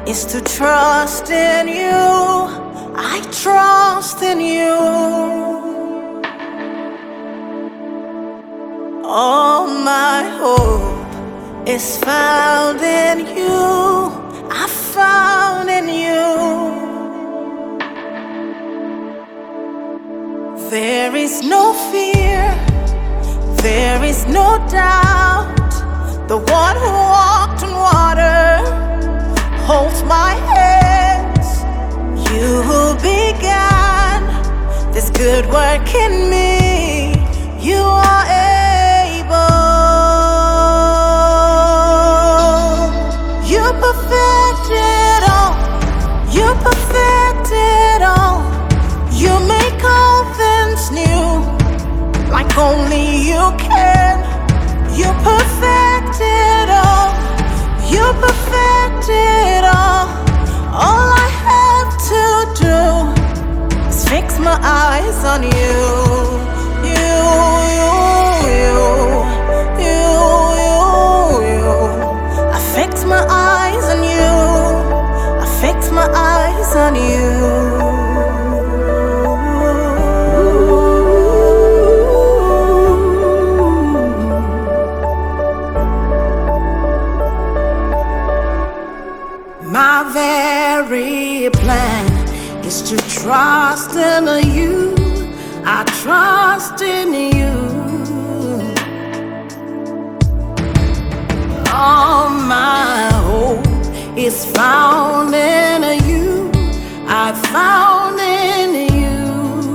is to trust in you. I trust in you. All my hope is found in you. I found in you. There is no fear, there is no doubt. The one who walked on water holds my hands. You who began this good work in me, you are able. You perfected all, you perfected all. You make all things new, like only you can. You perfected all, you perfected all. All I have to do is fix my eyes on you. You, you, you, you, you, you. I fix my eyes on you. I fix my eyes on you. My very plan is to trust in you. I trust in you. All my hope is found in you. I found in you.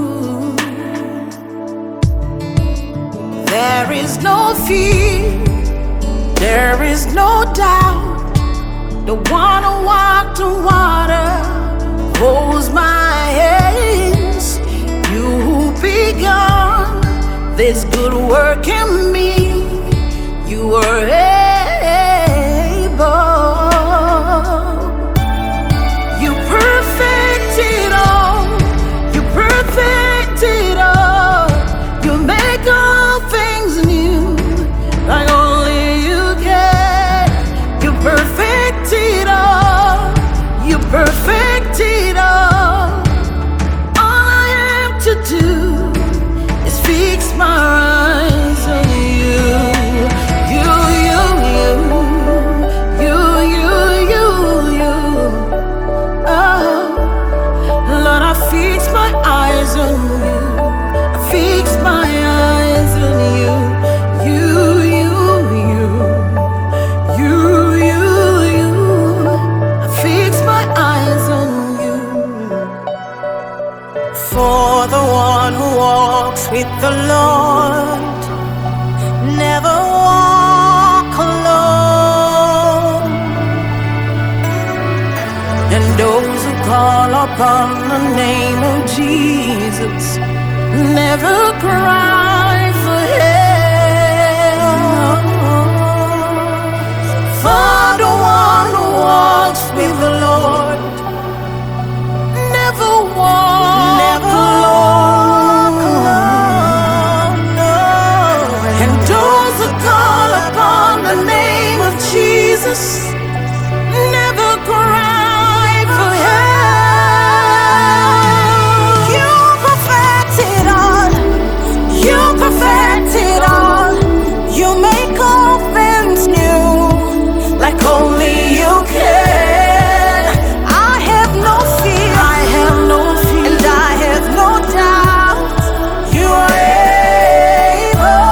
There is no fear, there is no doubt. The one who walked on water holds my hands. You who begun this good work in me, you are able. You perfected all, you perfected all. You make all things new, like only you can. You perfected all, you perfected all. All I have to do is fix my eyes on you. You, you, you, you, you, you, you. Oh, Lord, I fix my eyes on you. I fix my eyes on you. You, you, you, you. For the one who walks with the Lord never walk alone, and those who call upon the name of Jesus never cry for help. For the one who walks with the Lord never walks alone, no. And those who call upon the name of Jesus never cry for help. You perfected all, you perfected all. You make all things new, like only you can. I have no fear, I have no fear, and I have no doubt. You are able.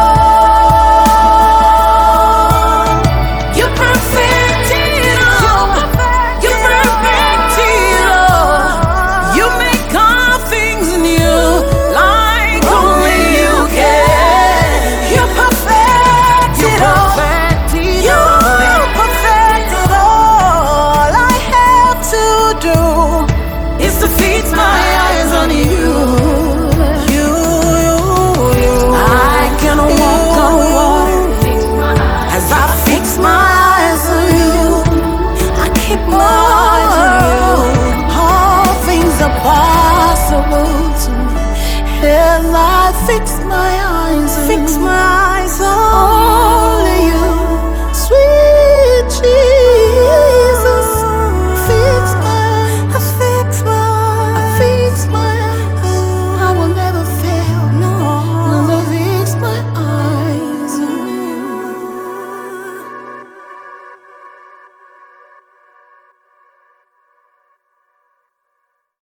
You perfected all, you perfected all. You make all things new, like only you can. You perfected all, you perfected all. I have to do is to fix my eyes on you. You, you, you. I can walk on water as I fix my eyes on you. I keep my eyes on you. All things are possible to me as I fix my eyes on you. Fix my